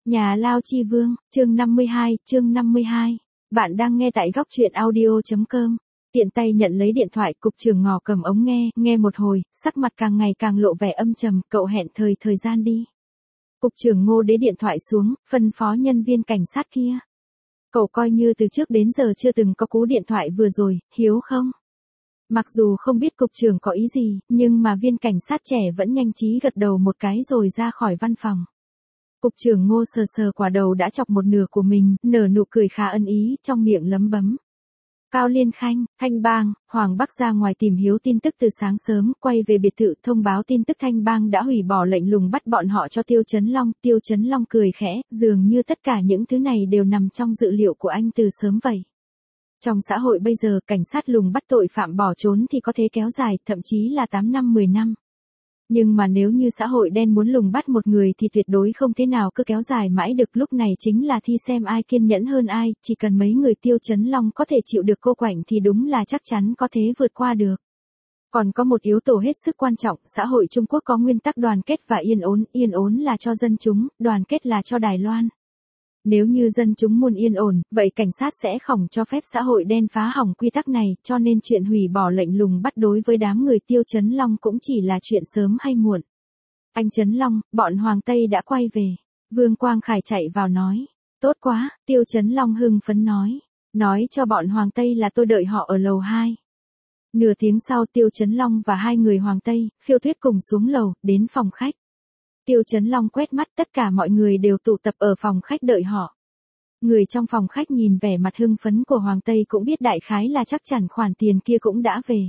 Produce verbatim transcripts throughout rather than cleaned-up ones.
Nhà Lao Chi Vương, chương năm mươi hai, chương năm mươi hai. Bạn đang nghe tại góc truyện audio.com. Tiện tay nhận lấy điện thoại, cục trưởng Ngọ cầm ống nghe, nghe một hồi, sắc mặt càng ngày càng lộ vẻ âm trầm, cậu hẹn thời thời gian đi. Cục trưởng Ngô đế điện thoại xuống, phân phó nhân viên cảnh sát kia. Cậu coi như từ trước đến giờ chưa từng có cú điện thoại vừa rồi, hiếu không? Mặc dù không biết cục trưởng có ý gì, nhưng mà viên cảnh sát trẻ vẫn nhanh trí gật đầu một cái rồi ra khỏi văn phòng. Cục trưởng Ngô sờ sờ quả đầu đã chọc một nửa của mình, nở nụ cười khá ân ý, trong miệng lấm bấm. Cao Liên Khanh, Thanh Bang, Hoàng Bắc ra ngoài tìm hiếu tin tức từ sáng sớm, quay về biệt thự thông báo tin tức Thanh Bang đã hủy bỏ lệnh lùng bắt bọn họ cho Tiêu Chấn Long. Tiêu Chấn Long cười khẽ, dường như tất cả những thứ này đều nằm trong dự liệu của anh từ sớm vậy. Trong xã hội bây giờ, cảnh sát lùng bắt tội phạm bỏ trốn thì có thể kéo dài, thậm chí là tám năm mười năm. Nhưng mà nếu như xã hội đen muốn lùng bắt một người thì tuyệt đối không thế nào cứ kéo dài mãi được, lúc này chính là thi xem ai kiên nhẫn hơn ai, chỉ cần mấy người Tiêu Chấn Long có thể chịu được cô quạnh thì đúng là chắc chắn có thể vượt qua được. Còn có một yếu tố hết sức quan trọng, xã hội Trung Quốc có nguyên tắc đoàn kết và yên ổn, yên ổn là cho dân chúng, đoàn kết là cho Đài Loan. Nếu như dân chúng muốn yên ổn, vậy cảnh sát sẽ không cho phép xã hội đen phá hỏng quy tắc này, cho nên chuyện hủy bỏ lệnh lùng bắt đối với đám người Tiêu Chấn Long cũng chỉ là chuyện sớm hay muộn. Anh Chấn Long, bọn Hoàng Tây đã quay về. Vương Quang Khải chạy vào nói. Tốt quá, Tiêu Chấn Long hưng phấn nói. Nói cho bọn Hoàng Tây là tôi đợi họ ở lầu hai. Nửa tiếng sau Tiêu Chấn Long và hai người Hoàng Tây, Phiêu Tuyết cùng xuống lầu, đến phòng khách. Tiêu Chấn Long quét mắt, tất cả mọi người đều tụ tập ở phòng khách đợi họ. Người trong phòng khách nhìn vẻ mặt hưng phấn của Hoàng Tây cũng biết đại khái là chắc chắn khoản tiền kia cũng đã về.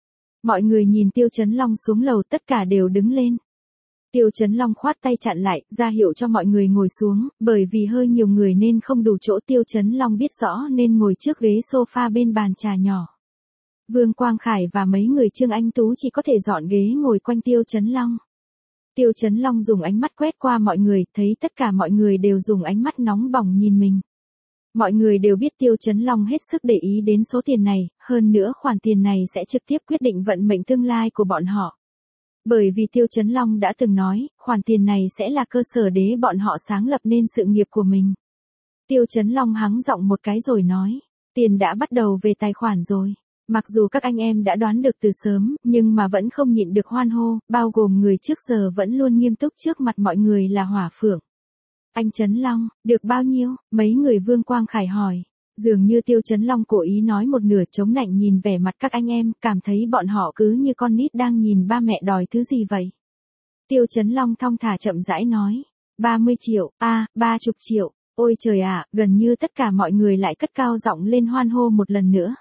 Mọi người nhìn Tiêu Chấn Long xuống lầu tất cả đều đứng lên. Tiêu Chấn Long khoát tay chặn lại, ra hiệu cho mọi người ngồi xuống, bởi vì hơi nhiều người nên không đủ chỗ. Tiêu Chấn Long biết rõ nên ngồi trước ghế sofa bên bàn trà nhỏ. Vương Quang Khải và mấy người Trương Anh Tú chỉ có thể dọn ghế ngồi quanh Tiêu Chấn Long. Tiêu Chấn Long dùng ánh mắt quét qua mọi người, thấy tất cả mọi người đều dùng ánh mắt nóng bỏng nhìn mình. Mọi người đều biết Tiêu Chấn Long hết sức để ý đến số tiền này, hơn nữa khoản tiền này sẽ trực tiếp quyết định vận mệnh tương lai của bọn họ. Bởi vì Tiêu Chấn Long đã từng nói, khoản tiền này sẽ là cơ sở để bọn họ sáng lập nên sự nghiệp của mình. Tiêu Chấn Long hắng giọng một cái rồi nói, tiền đã bắt đầu về tài khoản rồi. Mặc dù các anh em đã đoán được từ sớm, nhưng mà vẫn không nhịn được hoan hô, bao gồm người trước giờ vẫn luôn nghiêm túc trước mặt mọi người là Hỏa Phượng. Anh Chấn Long, được bao nhiêu? Mấy người Vương Quang Khải hỏi. Dường như Tiêu Chấn Long cố ý nói một nửa, chống nạnh nhìn vẻ mặt các anh em, cảm thấy bọn họ cứ như con nít đang nhìn ba mẹ đòi thứ gì vậy. Tiêu Chấn Long thong thả chậm rãi nói, ba mươi triệu, a, à, ba mươi triệu, ôi trời ạ, gần như tất cả mọi người lại cất cao giọng lên hoan hô một lần nữa.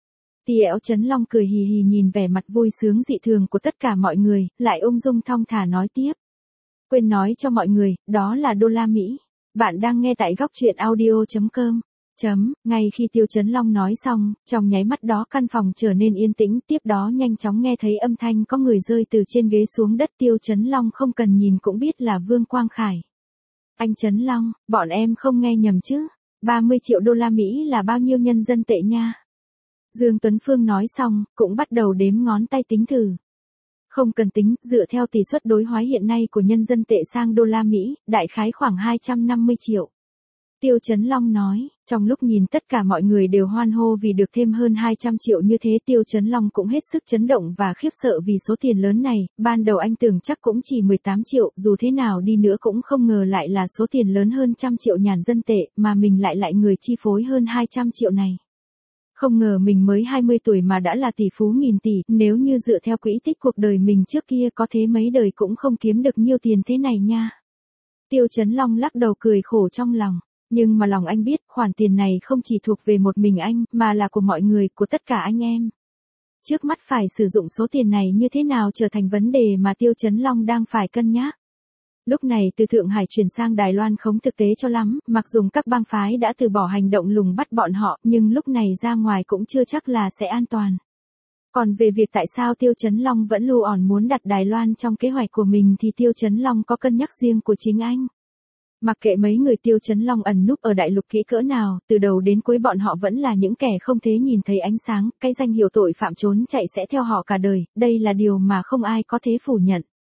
Tiêu Chấn Long cười hì hì nhìn vẻ mặt vui sướng dị thường của tất cả mọi người, lại ung dung thong thả nói tiếp. Quên nói cho mọi người, đó là đô la Mỹ. Bạn đang nghe tại góc truyện audio.com. Chấm, ngay khi Tiêu Chấn Long nói xong, trong nháy mắt đó căn phòng trở nên yên tĩnh, tiếp đó nhanh chóng nghe thấy âm thanh có người rơi từ trên ghế xuống đất. Tiêu Chấn Long không cần nhìn cũng biết là Vương Quang Khải. Anh Chấn Long, bọn em không nghe nhầm chứ? ba mươi triệu đô la Mỹ là bao nhiêu nhân dân tệ nha? Dương Tuấn Phương nói xong, cũng bắt đầu đếm ngón tay tính thử. Không cần tính, dựa theo tỷ suất đối hóa hiện nay của nhân dân tệ sang đô la Mỹ, đại khái khoảng hai trăm năm mươi triệu. Tiêu Chấn Long nói, trong lúc nhìn tất cả mọi người đều hoan hô vì được thêm hơn hai trăm triệu như thế, Tiêu Chấn Long cũng hết sức chấn động và khiếp sợ vì số tiền lớn này. Ban đầu anh tưởng chắc cũng chỉ mười tám triệu, dù thế nào đi nữa cũng không ngờ lại là số tiền lớn hơn trăm triệu nhàn dân tệ, mà mình lại lại người chi phối hơn hai trăm triệu này. Không ngờ mình mới hai mươi tuổi mà đã là tỷ phú nghìn tỷ, nếu như dựa theo quỹ tích cuộc đời mình trước kia có thế mấy đời cũng không kiếm được nhiều tiền thế này nha. Tiêu Chấn Long lắc đầu cười khổ trong lòng, nhưng mà lòng anh biết khoản tiền này không chỉ thuộc về một mình anh, mà là của mọi người, của tất cả anh em. Trước mắt phải sử dụng số tiền này như thế nào trở thành vấn đề mà Tiêu Chấn Long đang phải cân nhắc. Lúc này từ Thượng Hải chuyển sang Đài Loan không thực tế cho lắm, mặc dù các bang phái đã từ bỏ hành động lùng bắt bọn họ, nhưng lúc này ra ngoài cũng chưa chắc là sẽ an toàn. Còn về việc tại sao Tiêu Chấn Long vẫn lưu ỏn muốn đặt Đài Loan trong kế hoạch của mình thì Tiêu Chấn Long có cân nhắc riêng của chính anh. Mặc kệ mấy người Tiêu Chấn Long ẩn núp ở đại lục kỹ cỡ nào, từ đầu đến cuối bọn họ vẫn là những kẻ không thể nhìn thấy ánh sáng, cái danh hiệu tội phạm trốn chạy sẽ theo họ cả đời, đây là điều mà không ai có thể phủ nhận.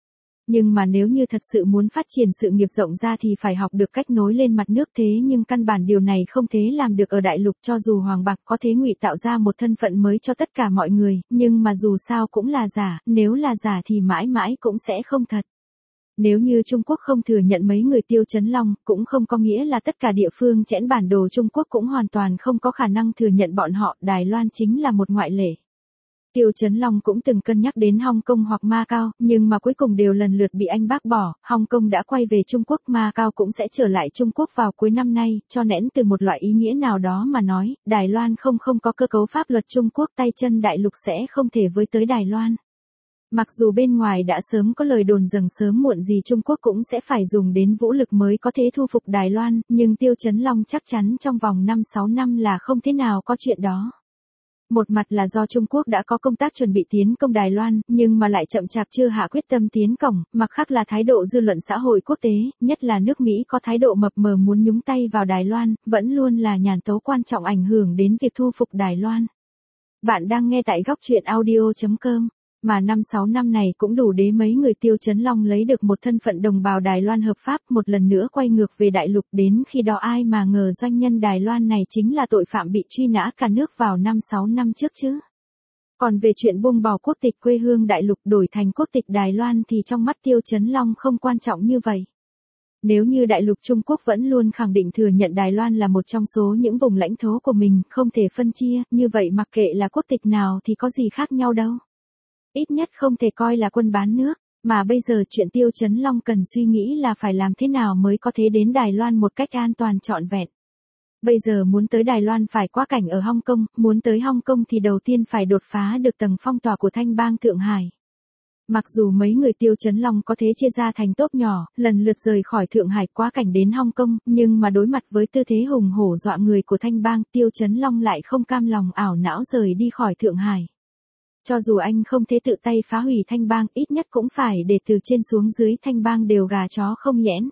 Nhưng mà nếu như thật sự muốn phát triển sự nghiệp rộng ra thì phải học được cách nối lên mặt nước, thế nhưng căn bản điều này không thể làm được ở đại lục. Cho dù Hoàng Bạc có thể ngụy tạo ra một thân phận mới cho tất cả mọi người, nhưng mà dù sao cũng là giả, nếu là giả thì mãi mãi cũng sẽ không thật. Nếu như Trung Quốc không thừa nhận mấy người Tiêu Chấn Long, cũng không có nghĩa là tất cả địa phương chẽn bản đồ Trung Quốc cũng hoàn toàn không có khả năng thừa nhận bọn họ. Đài Loan chính là một ngoại lệ. Tiêu Chấn Long cũng từng cân nhắc đến Hong Kong hoặc Macau, nhưng mà cuối cùng đều lần lượt bị anh bác bỏ. Hong Kong đã quay về Trung Quốc, Macau cũng sẽ trở lại Trung Quốc vào cuối năm nay, cho nên từ một loại ý nghĩa nào đó mà nói, Đài Loan không không có cơ cấu pháp luật Trung Quốc, tay chân đại lục sẽ không thể với tới Đài Loan. Mặc dù bên ngoài đã sớm có lời đồn rằng sớm muộn gì Trung Quốc cũng sẽ phải dùng đến vũ lực mới có thể thu phục Đài Loan, nhưng Tiêu Chấn Long chắc chắn trong vòng năm sáu năm là không thế nào có chuyện đó. Một mặt là do Trung Quốc đã có công tác chuẩn bị tiến công Đài Loan, nhưng mà lại chậm chạp chưa hạ quyết tâm tiến cổng, mặt khác là thái độ dư luận xã hội quốc tế, nhất là nước Mỹ có thái độ mập mờ muốn nhúng tay vào Đài Loan, vẫn luôn là nhàn tố quan trọng ảnh hưởng đến việc thu phục Đài Loan. Bạn đang nghe tại góc truyện audio chấm com. Mà năm sáu năm này cũng đủ để mấy người Tiêu Chấn Long lấy được một thân phận đồng bào Đài Loan hợp pháp, một lần nữa quay ngược về đại lục. Đến khi đó ai mà ngờ doanh nhân Đài Loan này chính là tội phạm bị truy nã cả nước vào năm sáu năm trước chứ. Còn về chuyện buông bỏ quốc tịch quê hương đại lục đổi thành quốc tịch Đài Loan thì trong mắt Tiêu Chấn Long không quan trọng như vậy. Nếu như đại lục Trung Quốc vẫn luôn khẳng định thừa nhận Đài Loan là một trong số những vùng lãnh thổ của mình, không thể phân chia, như vậy mặc kệ là quốc tịch nào thì có gì khác nhau đâu. Ít nhất không thể coi là quân bán nước, mà bây giờ chuyện Tiêu Chấn Long cần suy nghĩ là phải làm thế nào mới có thể đến Đài Loan một cách an toàn trọn vẹn. Bây giờ muốn tới Đài Loan phải qua cảnh ở Hong Kong, muốn tới Hong Kong thì đầu tiên phải đột phá được tầng phong tỏa của Thanh bang Thượng Hải. Mặc dù mấy người Tiêu Chấn Long có thể chia ra thành tốp nhỏ, lần lượt rời khỏi Thượng Hải qua cảnh đến Hong Kong, nhưng mà đối mặt với tư thế hùng hổ dọa người của Thanh bang, Tiêu Chấn Long lại không cam lòng ảo não rời đi khỏi Thượng Hải. Cho dù anh không thể tự tay phá hủy Thanh bang, ít nhất cũng phải để từ trên xuống dưới Thanh bang đều gà chó không nhẽn.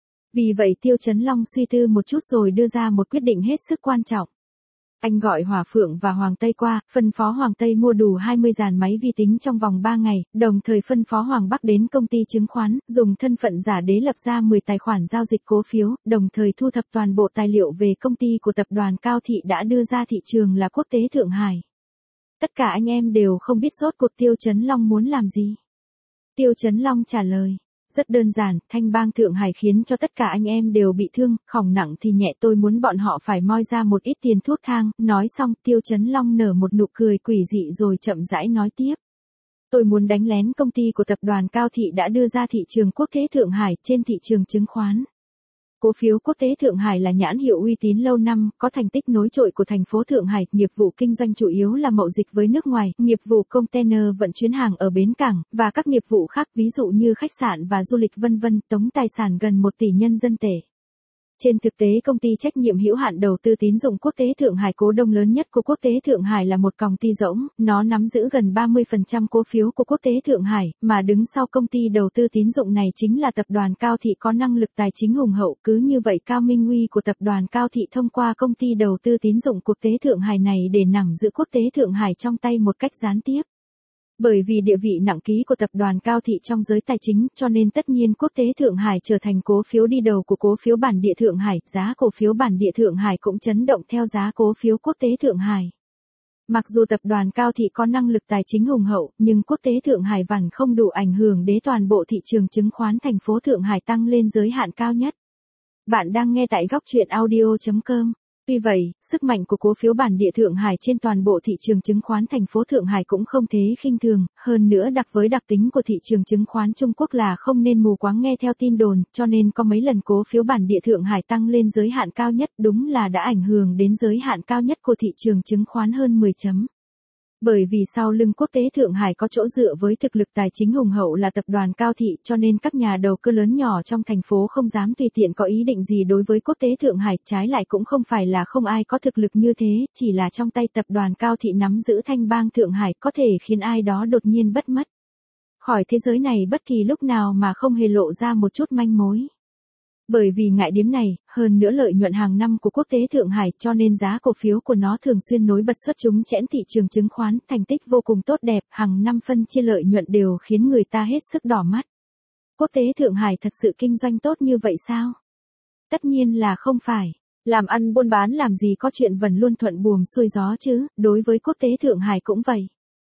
Vì vậy Tiêu Chấn Long suy tư một chút rồi đưa ra một quyết định hết sức quan trọng. Anh gọi Hỏa Phượng và Hoàng Tây qua, phân phó Hoàng Tây mua đủ hai mươi dàn máy vi tính trong vòng ba ngày, đồng thời phân phó Hoàng Bắc đến công ty chứng khoán, dùng thân phận giả đế lập ra mười tài khoản giao dịch cổ phiếu, đồng thời thu thập toàn bộ tài liệu về công ty của tập đoàn Cao Thị đã đưa ra thị trường là Quốc tế Thượng Hải. Tất cả anh em đều không biết rốt cuộc Tiêu Chấn Long muốn làm gì. Tiêu Chấn Long trả lời, rất đơn giản, Thanh bang Thượng Hải khiến cho tất cả anh em đều bị thương, khỏng nặng thì nhẹ, tôi muốn bọn họ phải moi ra một ít tiền thuốc thang. Nói xong Tiêu Chấn Long nở một nụ cười quỷ dị rồi chậm rãi nói tiếp. Tôi muốn đánh lén công ty của tập đoàn Cao Thị đã đưa ra thị trường Quốc tế Thượng Hải trên thị trường chứng khoán. Cổ phiếu Quốc tế Thượng Hải là nhãn hiệu uy tín lâu năm, có thành tích nổi trội của thành phố Thượng Hải, nghiệp vụ kinh doanh chủ yếu là mậu dịch với nước ngoài, nghiệp vụ container vận chuyển hàng ở bến cảng, và các nghiệp vụ khác ví dụ như khách sạn và du lịch vân vân, tổng tài sản gần một tỷ nhân dân tệ. Trên thực tế công ty trách nhiệm hữu hạn đầu tư tín dụng Quốc tế Thượng Hải, cố đông lớn nhất của Quốc tế Thượng Hải là một còng ty rỗng, nó nắm giữ gần ba mươi phần trăm cổ phiếu của Quốc tế Thượng Hải, mà đứng sau công ty đầu tư tín dụng này chính là tập đoàn Cao Thị có năng lực tài chính hùng hậu. Cứ như vậy Cao Minh Uy của tập đoàn Cao Thị thông qua công ty đầu tư tín dụng Quốc tế Thượng Hải này để nắm giữ Quốc tế Thượng Hải trong tay một cách gián tiếp. Bởi vì địa vị nặng ký của tập đoàn Cao Thị trong giới tài chính, cho nên tất nhiên Quốc tế Thượng Hải trở thành cổ phiếu đi đầu của cổ phiếu bản địa Thượng Hải, giá cổ phiếu bản địa Thượng Hải cũng chấn động theo giá cổ phiếu Quốc tế Thượng Hải. Mặc dù tập đoàn Cao Thị có năng lực tài chính hùng hậu, nhưng Quốc tế Thượng Hải vẫn không đủ ảnh hưởng để toàn bộ thị trường chứng khoán thành phố Thượng Hải tăng lên giới hạn cao nhất. Bạn đang nghe tại góc truyện audio chấm com. Tuy vậy, sức mạnh của cổ phiếu bản địa Thượng Hải trên toàn bộ thị trường chứng khoán thành phố Thượng Hải cũng không thế khinh thường, hơn nữa đặc với đặc tính của thị trường chứng khoán Trung Quốc là không nên mù quáng nghe theo tin đồn, cho nên có mấy lần cổ phiếu bản địa Thượng Hải tăng lên giới hạn cao nhất, đúng là đã ảnh hưởng đến giới hạn cao nhất của thị trường chứng khoán hơn mười chấm. Bởi vì sau lưng Quốc tế Thượng Hải có chỗ dựa với thực lực tài chính hùng hậu là tập đoàn Cao Thị, cho nên các nhà đầu cơ lớn nhỏ trong thành phố không dám tùy tiện có ý định gì đối với Quốc tế Thượng Hải, trái lại cũng không phải là không ai có thực lực như thế, chỉ là trong tay tập đoàn Cao Thị nắm giữ Thanh bang Thượng Hải có thể khiến ai đó đột nhiên bất mất khỏi thế giới này bất kỳ lúc nào mà không hề lộ ra một chút manh mối. Bởi vì ngại điếm này, hơn nữa lợi nhuận hàng năm của Quốc tế Thượng Hải, cho nên giá cổ phiếu của nó thường xuyên nối bật xuất chúng chẽn thị trường chứng khoán, thành tích vô cùng tốt đẹp, hàng năm phân chia lợi nhuận đều khiến người ta hết sức đỏ mắt. quốc tế Thượng Hải thật sự kinh doanh tốt như vậy sao? Tất nhiên là không phải. Làm ăn buôn bán làm gì có chuyện vần luôn thuận buồm xuôi gió chứ, đối với quốc tế Thượng Hải cũng vậy.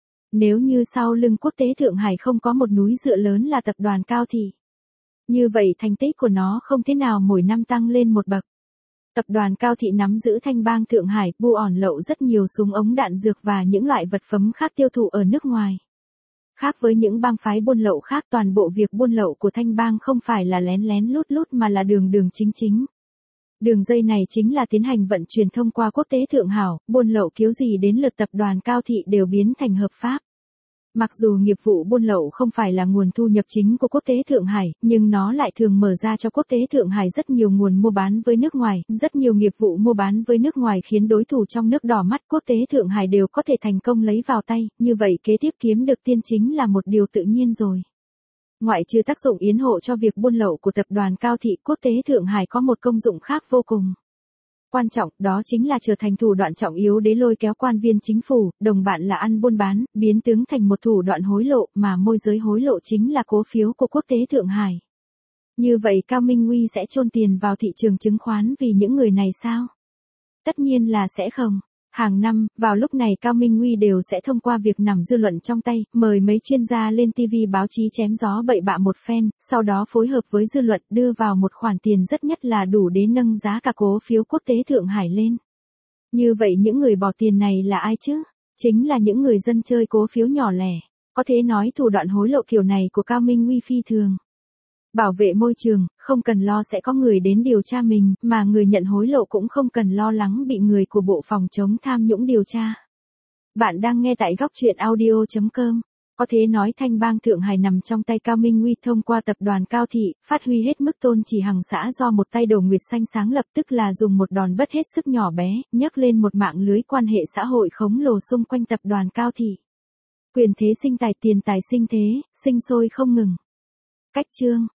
Nếu như sau lưng quốc tế Thượng Hải không có một núi dựa lớn là tập đoàn Cao Thị. Như vậy thành tích của nó không thế nào mỗi năm tăng lên một bậc. Tập đoàn Cao Thị nắm giữ Thanh bang Thượng Hải, bu ỏn lậu rất nhiều súng ống đạn dược và những loại vật phẩm khác tiêu thụ ở nước ngoài. Khác với những bang phái buôn lậu khác, toàn bộ việc buôn lậu của Thanh bang không phải là lén lén lút lút mà là đường đường chính chính. Đường dây này chính là tiến hành vận chuyển thông qua quốc tế Thượng Hải, buôn lậu kiểu gì đến lượt tập đoàn Cao Thị đều biến thành hợp pháp. Mặc dù nghiệp vụ buôn lậu không phải là nguồn thu nhập chính của quốc tế Thượng Hải, nhưng nó lại thường mở ra cho quốc tế Thượng Hải rất nhiều nguồn mua bán với nước ngoài, rất nhiều nghiệp vụ mua bán với nước ngoài khiến đối thủ trong nước đỏ mắt, quốc tế Thượng Hải đều có thể thành công lấy vào tay, như vậy kế tiếp kiếm được tiền chính là một điều tự nhiên rồi. Ngoại trừ tác dụng yến hộ cho việc buôn lậu của tập đoàn Cao Thị, quốc tế Thượng Hải có một công dụng khác vô cùng quan trọng, đó chính là trở thành thủ đoạn trọng yếu để lôi kéo quan viên chính phủ, đồng bạn là ăn buôn bán, biến tướng thành một thủ đoạn hối lộ, mà môi giới hối lộ chính là cổ phiếu của quốc tế Thượng Hải. Như vậy Cao Minh Nguy sẽ chôn tiền vào thị trường chứng khoán vì những người này sao? Tất nhiên là sẽ không. Hàng năm, vào lúc này Cao Minh Nguy đều sẽ thông qua việc nắm dư luận trong tay, mời mấy chuyên gia lên ti vi báo chí chém gió bậy bạ một phen, sau đó phối hợp với dư luận đưa vào một khoản tiền rất nhất là đủ để nâng giá cả cổ phiếu quốc tế Thượng Hải lên. Như vậy những người bỏ tiền này là ai chứ? Chính là những người dân chơi cổ phiếu nhỏ lẻ. Có thể nói thủ đoạn hối lộ kiểu này của Cao Minh Nguy phi thường. Bảo vệ môi trường, không cần lo sẽ có người đến điều tra mình, mà người nhận hối lộ cũng không cần lo lắng bị người của Bộ Phòng chống tham nhũng điều tra. Bạn đang nghe tại góc truyện audio chấm com. Có thể nói Thanh bang Thượng Hải nằm trong tay Cao Minh Nguy thông qua tập đoàn Cao Thị, phát huy hết mức tôn chỉ hằng xã do một tay Đồ Nguyệt Xanh sáng lập, tức là dùng một đòn bất hết sức nhỏ bé, nhấc lên một mạng lưới quan hệ xã hội khổng lồ xung quanh tập đoàn Cao Thị. Quyền thế sinh tài, tiền tài sinh thế, sinh sôi không ngừng. Cách chương